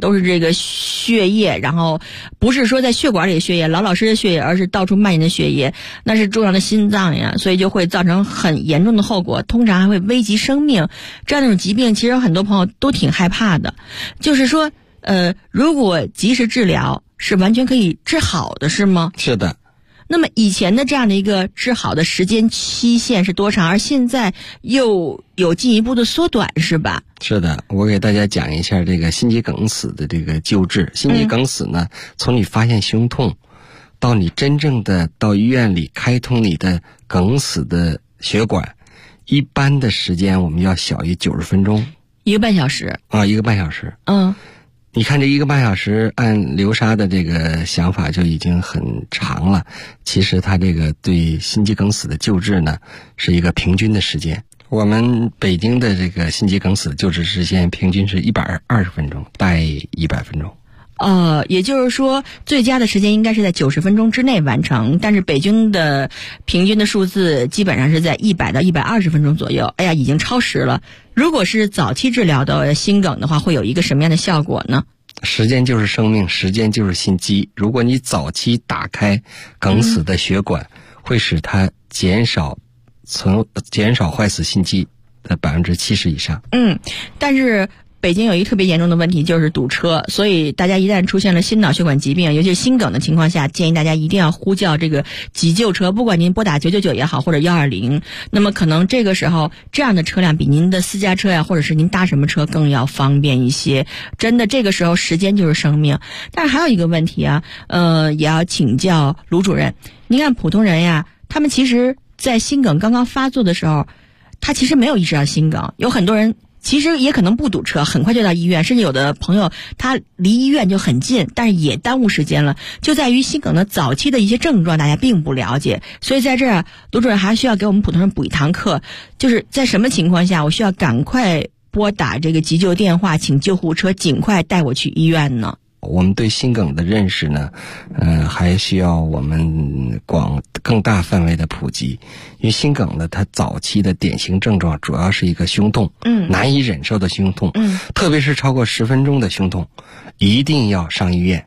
都是这个血液，然后不是说在血管里的血液，老实的血液，而是到处蔓延的血液，那是重要的心脏呀，所以就会造成很严重的后果，通常还会危及生命。这样的一种疾病，其实很多朋友都挺害怕的，就是说如果及时治疗是完全可以治好的，是吗？ 是的。 那么以前的这样的一个治好的时间期限是多长，而现在又有进一步的缩短，是吧？ 是的，我给大家讲一下这个心肌梗死的这个救治。心肌梗死呢，从你发现胸痛到你真正的到医院里开通你的梗死的血管，一般的时间我们要小于90分钟 ，1个半小时啊，1个半小时。你看这1个半小时，按流沙的这个想法就已经很长了。其实它这个对心肌梗死的救治呢，是一个平均的时间。我们北京的这个心肌梗死的救治时间平均是120分钟，大概100分钟。 也就是说最佳的时间应该是在90分钟之内完成，但是北京的平均的数字基本上是在100到120分钟左右。哎呀，已经超时了。如果是早期治疗的心梗的话，会有一个什么样的效果呢？ 时间就是生命，时间就是心肌。如果你早期打开梗死的血管，会使它减少坏死心肌的70%以上。 但是北京有一个特别严重的问题，就是堵车，所以大家一旦出现了心脑血管疾病，尤其是心梗的情况下，建议大家一定要呼叫这个急救车，不管您拨打999也好，或者120，那么可能这个时候这样的车辆比您的私家车呀，或者是您搭什么车更要方便一些。真的，这个时候时间就是生命。但是还有一个问题啊，也要请教卢主任。您看普通人呀，他们其实在心梗刚刚发作的时候，他其实没有意识到心梗，有很多人其实也可能不堵车，很快就到医院，甚至有的朋友他离医院就很近，但是也耽误时间了，就在于心梗的早期的一些症状大家并不了解。所以在这儿卢主任还需要给我们普通人补一堂课，就是在什么情况下我需要赶快拨打这个急救电话，请救护车尽快带我去医院呢？ 我们对心梗的认识呢，还需要我们更大范围的普及。因为心梗呢，它早期的典型症状主要是一个胸痛，难以忍受的胸痛，特别是超过10分钟的胸痛，一定要上医院。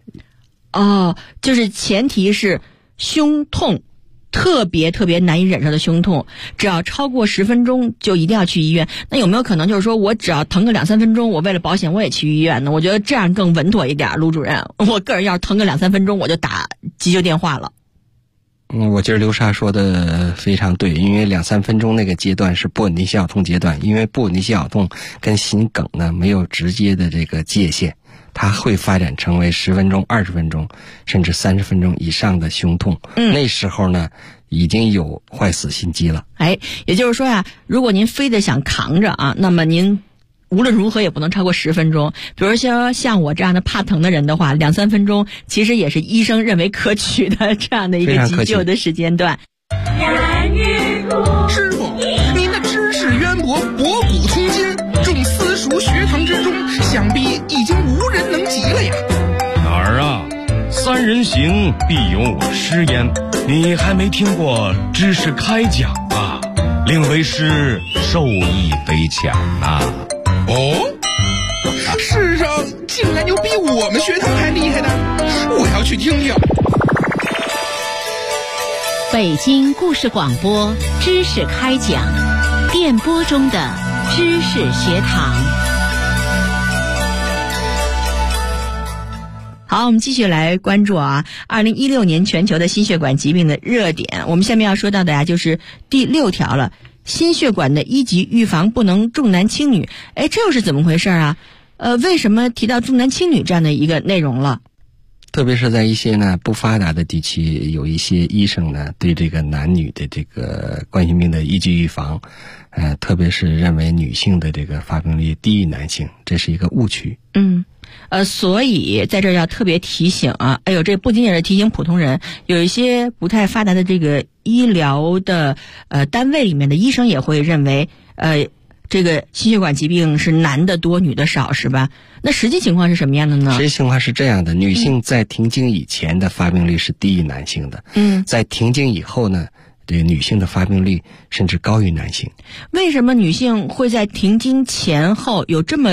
就是前提是胸痛特别难以忍受的胸痛，只要超过10分钟就一定要去医院。那有没有可能就是说我只要疼个2-3分钟，我为了保险我也去医院呢？我觉得这样更稳妥一点，卢主任。我个人要是疼个2-3分钟我就打急救电话了。 我觉得刘莎说的非常对，因为2-3分钟那个阶段是不稳定心绞痛阶段，因为不稳定心绞痛跟心梗呢没有直接的这个界限，它会发展成为10分钟、20分钟甚至30分钟以上的胸痛。那时候呢已经有坏死心肌了。 也就是说呀，如果您非得想扛着啊，那么您无论如何也不能超过10分钟。比如说像我这样的怕疼的人的话，2-3分钟其实也是医生认为可取的这样的一个急救的时间段。 师傅，您的知识渊博，博古通今，众私塾学堂之中，想必已经无人能及了呀。 哪儿啊？3人行必有我师焉，你还没听过知识开讲啊？令为师受益匪浅啊。 世上竟然有比我们学堂还厉害的，我要去听听。 北京故事广播知识开讲，电波中的知识学堂。 好，我们继续来关注2016年全球的心血管疾病的热点。我们下面要说到的就是第6条了，心血管的1级预防不能重男轻女。这又是怎么回事啊？为什么提到重男轻女这样的一个内容了？ 特别是在一些呢不发达的地区，有一些医生呢对这个男女的这个冠心病的1级预防，特别是认为女性的这个发病率低于男性，这是一个误区。 所以在这儿要特别提醒啊，这不仅仅是提醒普通人，有一些不太发达的这个医疗的单位里面的医生也会认为这个心血管疾病是男的多女的少，是吧？那实际情况是什么样的呢？ 实际情况是这样的，女性在停经以前的发病率是低于男性的，在停经以后呢，这个女性的发病率甚至高于男性。 为什么女性会在停经前后有这么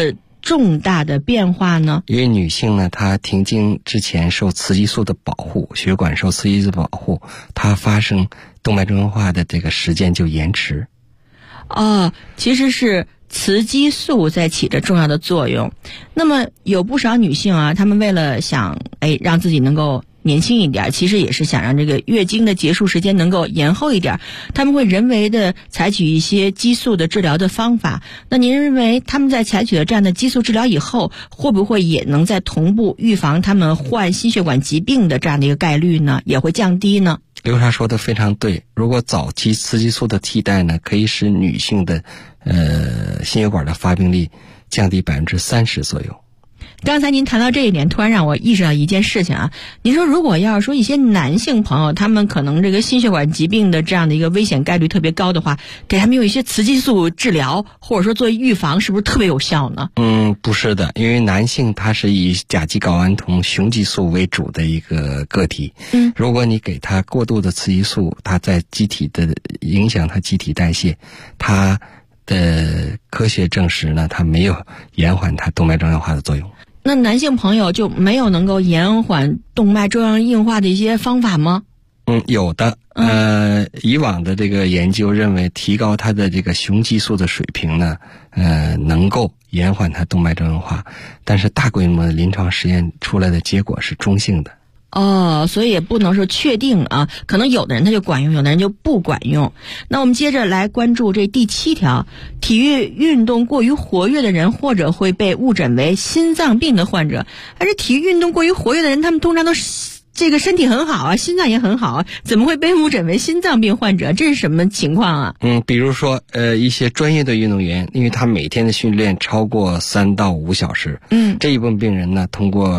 重大的变化呢？ 因为女性呢，她停经之前受雌激素的保护，血管受雌激素保护，她发生动脉粥样化的这个时间就延迟。 其实是雌激素在起着重要的作用。那么有不少女性啊，她们为了想让自己能够年轻一点，其实也是想让这个月经的结束时间能够延后一点，他们会人为的采取一些激素的治疗的方法。那您认为他们在采取了这样的激素治疗以后，会不会也能在同步预防他们患心血管疾病的这样的一个概率呢？也会降低呢？ 刘莎说的非常对，如果早期雌激素的替代呢，可以使女性的心血管的发病率降低30%左右。 刚才您谈到这一点，突然让我意识到一件事情啊。您说如果要是说一些男性朋友，他们可能这个心血管疾病的这样的一个危险概率特别高的话，给他们用一些雌激素治疗，或者说做预防，是不是特别有效呢？ 不是的，因为男性他是以甲基睾丸酮雄激素为主的一个个体。如果你给他过度的雌激素，他在机体的影响他机体代谢，他的科学证实呢，他没有延缓他动脉粥样化的作用。 那男性朋友就没有能够延缓动脉粥样硬化的一些方法吗？ 有的。以往的这个研究认为，提高他的这个雄激素的水平呢，能够延缓他动脉粥样化，但是大规模的临床实验出来的结果是中性的。 所以也不能说确定啊，可能有的人他就管用，有的人就不管用。那我们接着来关注这第7条，体育运动过于活跃的人或者会被误诊为心脏病的患者。而且体育运动过于活跃的人，他们通常都这个身体很好啊，心脏也很好啊，怎么会被误诊为心脏病患者？这是什么情况啊？ 比如说一些专业的运动员，因为他每天的训练超过3到5小时，这一部分病人呢，通过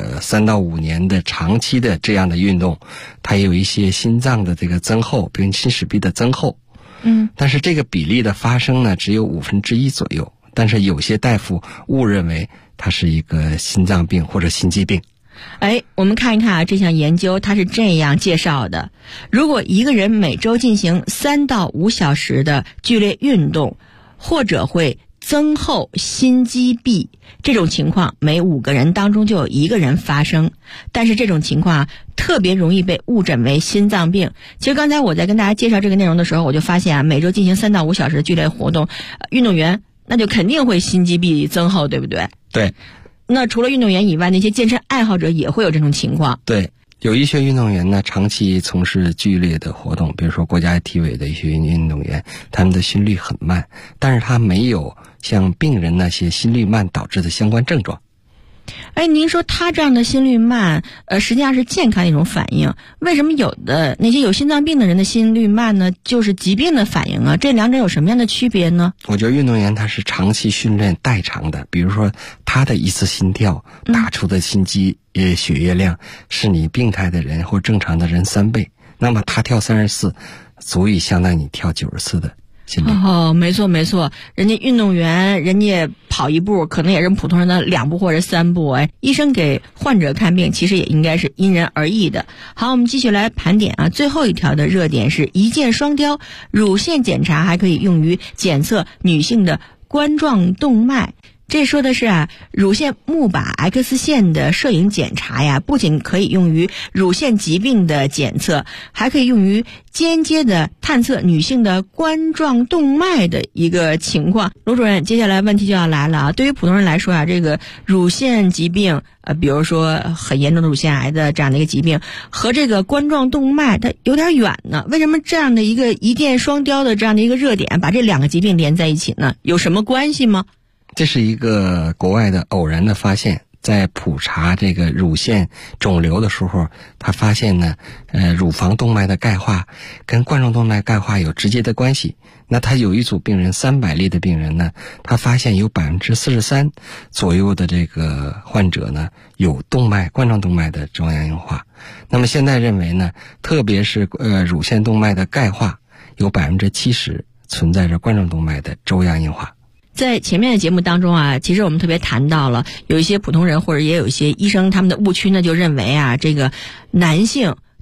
3到5年的长期的这样的运动，他有一些心脏的这个增厚，比如心室壁的增厚，但是这个比例的发生呢，只有1/5左右，但是有些大夫误认为它是一个心脏病或者心肌病。 我们看一看啊，这项研究它是这样介绍的：如果一个人每周进行3到5小时的剧烈运动，或者会增厚心肌壁，这种情况每5个人当中就有1个人发生。但是这种情况特别容易被误诊为心脏病。其实刚才我在跟大家介绍这个内容的时候，我就发现每周进行3到5小时的剧烈活动，运动员那就肯定会心肌壁增厚，对不对？ 对。 那除了运动员以外，那些健身爱好者也会有这种情况。 对，有一些运动员呢，长期从事剧烈的活动，比如说国家体委的一些运动员，他们的心率很慢，但是他没有像病人那些心率慢导致的相关症状。 您说他这样的心率慢，实际上是健康的一种反应。为什么有的那些有心脏病的人的心率慢呢，就是疾病的反应啊？这两者有什么样的区别呢？ 我觉得运动员他是长期训练代偿的，比如说他的一次心跳打出的心肌血液量是你病态的人或正常的人3倍，那么他跳30次足以相当于你跳90次的。 没错，人家运动员人家跑1步可能也是普通人的2步或者3步。医生给患者看病其实也应该是因人而异的。好，我们继续来盘点啊，最后一条的热点是一箭双雕，乳腺检查还可以用于检测女性的冠状动脉。这说的是乳腺钼靶 X 线的摄影检查呀，不仅可以用于乳腺疾病的检测，还可以用于间接的探测女性的冠状动脉的一个情况。卢主任，接下来问题就要来了啊！对于普通人来说这个乳腺疾病，比如说很严重的乳腺癌的这样的一个疾病，和这个冠状动脉它有点远呢。为什么这样的一个一箭双雕的这样的一个热点，把这2个疾病连在一起呢？有什么关系吗？ 这是一个国外的偶然的发现，在普查这个乳腺肿瘤的时候，他发现呢，乳房动脉的钙化跟冠状动脉钙化有直接的关系。那他有一组病人，300例的病人呢，他发现有43%左右的这个患者呢，有冠状动脉的粥样硬化。那么现在认为呢，特别是乳腺动脉的钙化，有70%存在着冠状动脉的粥样硬化。 在前面的节目当中其实我们特别谈到了有一些普通人或者也有一些医生，他们的误区呢就认为这个男性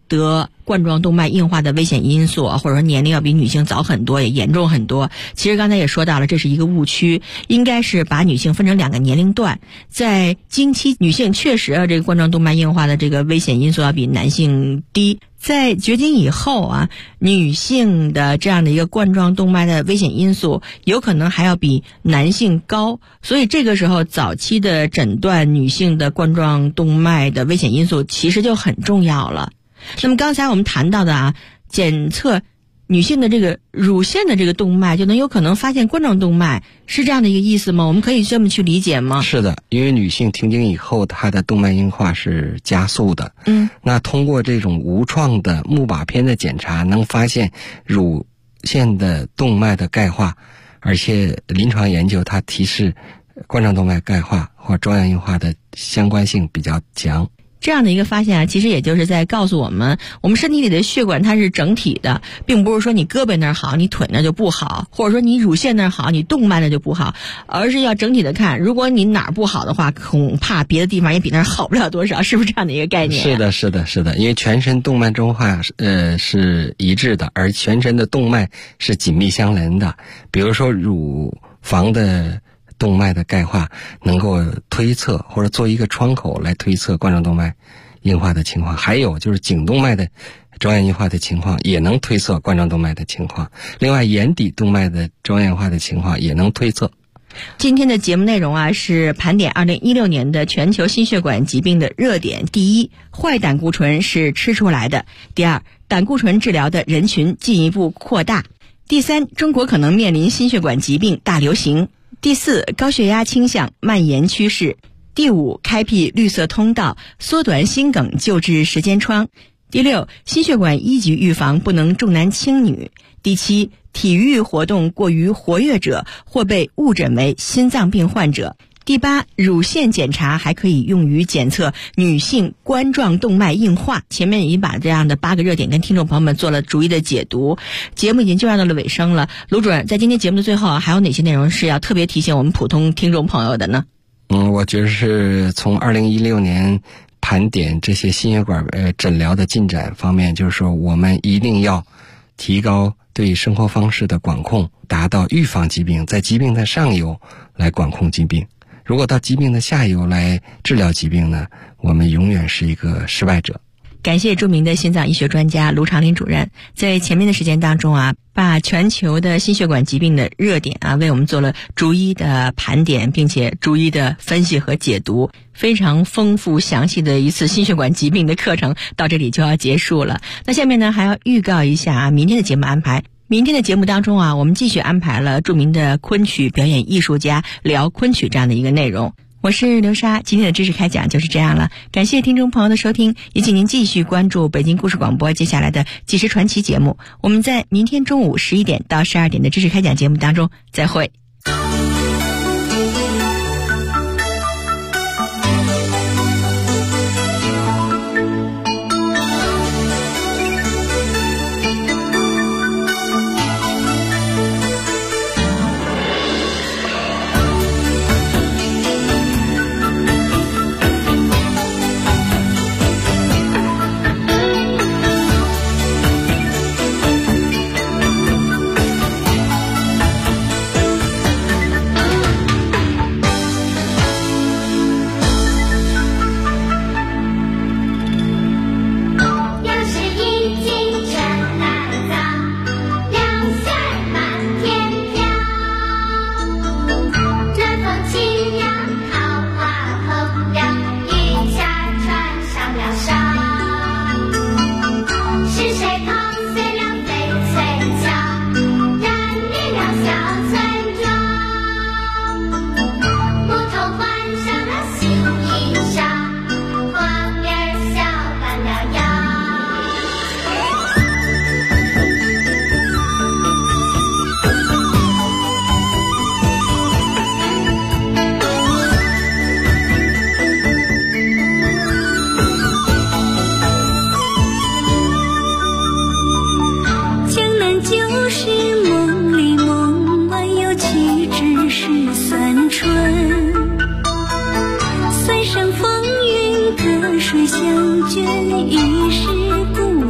得冠状动脉硬化的危险因素，或者说年龄要比女性早很多，也严重很多。其实刚才也说到了，这是一个误区，应该是把女性分成2个年龄段。在经期女性确实这个冠状动脉硬化的这个危险因素要比男性低。在绝经以后女性的这样的一个冠状动脉的危险因素有可能还要比男性高，所以这个时候早期的诊断女性的冠状动脉的危险因素其实就很重要了。那么刚才我们谈到的检测女性的这个乳腺的这个动脉就能有可能发现冠状动脉，是这样的一个意思吗？我们可以这么去理解吗？ 是的，因为女性停经以后她的动脉硬化是加速的。那通过这种无创的钼靶片的检查能发现乳腺的动脉的钙化，而且临床研究它提示冠状动脉钙化或中央硬化的相关性比较强。 这样的一个发现其实也就是在告诉我们身体里的血管它是整体的，并不是说你胳膊那儿好你腿那就不好，或者说你乳腺那儿好你动脉那就不好，而是要整体的看，如果你哪儿不好的话，恐怕别的地方也比那儿好不了多少，是不是这样的一个概念？ 是的是的是的，因为全身动脉硬化是一致的，而全身的动脉是紧密相连的。比如说乳房的动脉的钙化能够推测或者做一个窗口来推测冠状动脉硬化的情况，还有就是颈动脉的中央硬化的情况也能推测冠状动脉的情况，另外眼底动脉的中央硬化的情况也能推测。 今天的节目内容是盘点2016年的全球心血管疾病的热点。第一，坏胆固醇是吃出来的；第二，胆固醇治疗的人群进一步扩大；第三，中国可能面临心血管疾病大流行；第四，高血压倾向蔓延趋势；第五，开辟绿色通道，缩短心梗救治时间窗；第六，心血管一级预防不能重男轻女；第七，体育活动过于活跃者或被误诊为心脏病患者；第八，乳腺检查还可以用于检测女性冠状动脉硬化。前面已经把这样的8个热点跟听众朋友们做了逐一的解读，节目已经就要到了尾声了。卢主任，在今天节目的最后还有哪些内容是要特别提醒我们普通听众朋友的呢？ 我觉得是从2016年盘点这些心血管诊疗的进展方面，就是说我们一定要提高对生活方式的管控，达到预防疾病，在疾病的上游来管控疾病。如果到疾病的下游来治疗疾病呢，我们永远是一个失败者。 感谢著名的心脏医学专家卢长林主任，在前面的时间当中把全球的心血管疾病的热点为我们做了逐一的盘点，并且逐一的分析和解读，非常丰富详细的一次心血管疾病的课程到这里就要结束了。那下面呢还要预告一下明天的节目安排。明天的节目当中我们继续安排了著名的昆曲表演艺术家聊昆曲这样的一个内容。我是刘莎，今天的知识开讲就是这样了，感谢听众朋友的收听，也请您继续关注北京故事广播接下来的纪实传奇节目。我们在明天中午11点到12点的知识开讲节目当中再会。 水相卷，已是故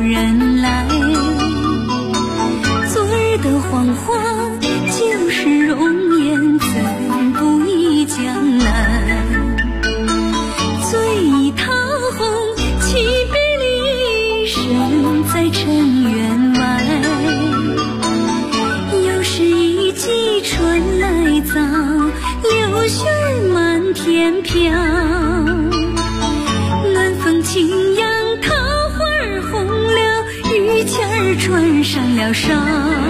了伤。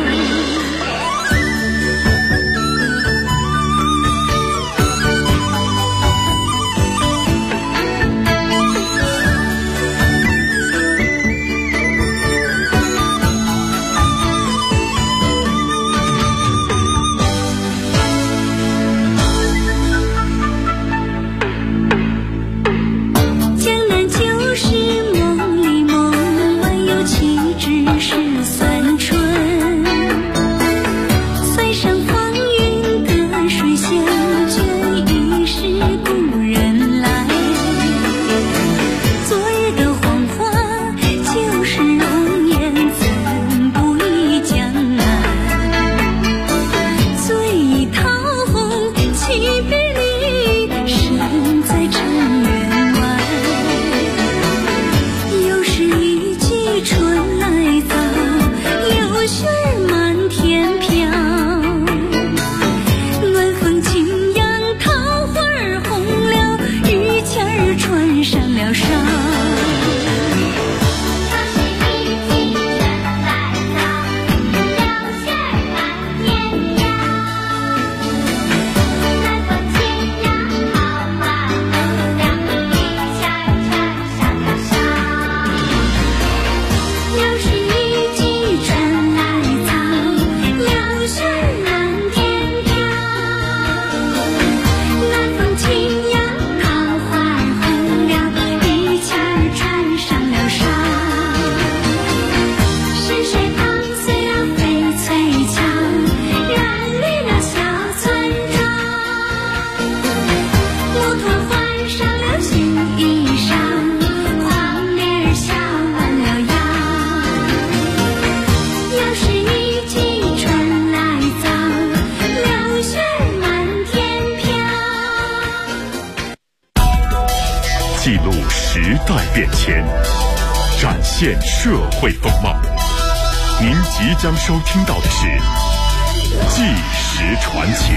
记录时代变迁，展现社会风貌。您即将收听到的是《纪实传奇》。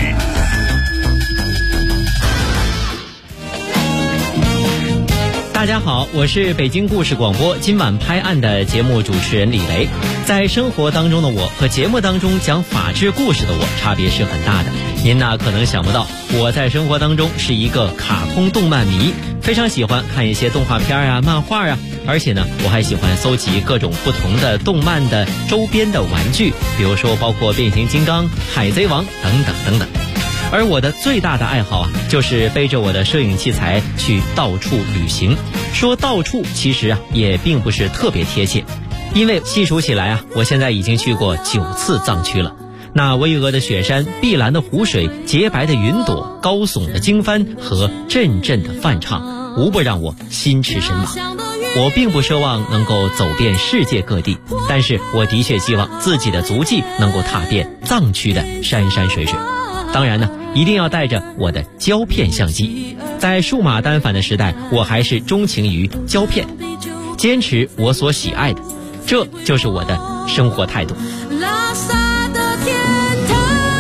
大家好，我是北京故事广播今晚拍案的节目主持人李雷。在生活当中的我和节目当中讲法治故事的我差别是很大的。您呢可能想不到，我在生活当中是一个卡通动漫迷，非常喜欢看一些动画片啊、漫画啊，而且呢我还喜欢搜集各种不同的动漫的周边的玩具，比如说包括变形金刚、海贼王等等等等。而我的最大的爱好啊，就是背着我的摄影器材去到处旅行。说到处其实啊也并不是特别贴切，因为细数起来啊，我现在已经去过9次藏区了。那巍峨的雪山、碧蓝的湖水、洁白的云朵、高耸的经幡和阵阵的梵唱，无不让我心驰神往。我并不奢望能够走遍世界各地，但是我的确希望自己的足迹能够踏遍藏区的山山水水。当然呢，一定要带着我的胶片相机。在数码单反的时代，我还是钟情于胶片，坚持我所喜爱的，这就是我的生活态度。 拉萨的天堂，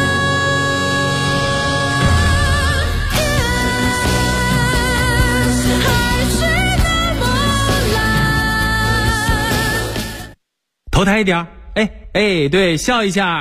还是那么蓝。 头抬一点，哎，对，笑一下。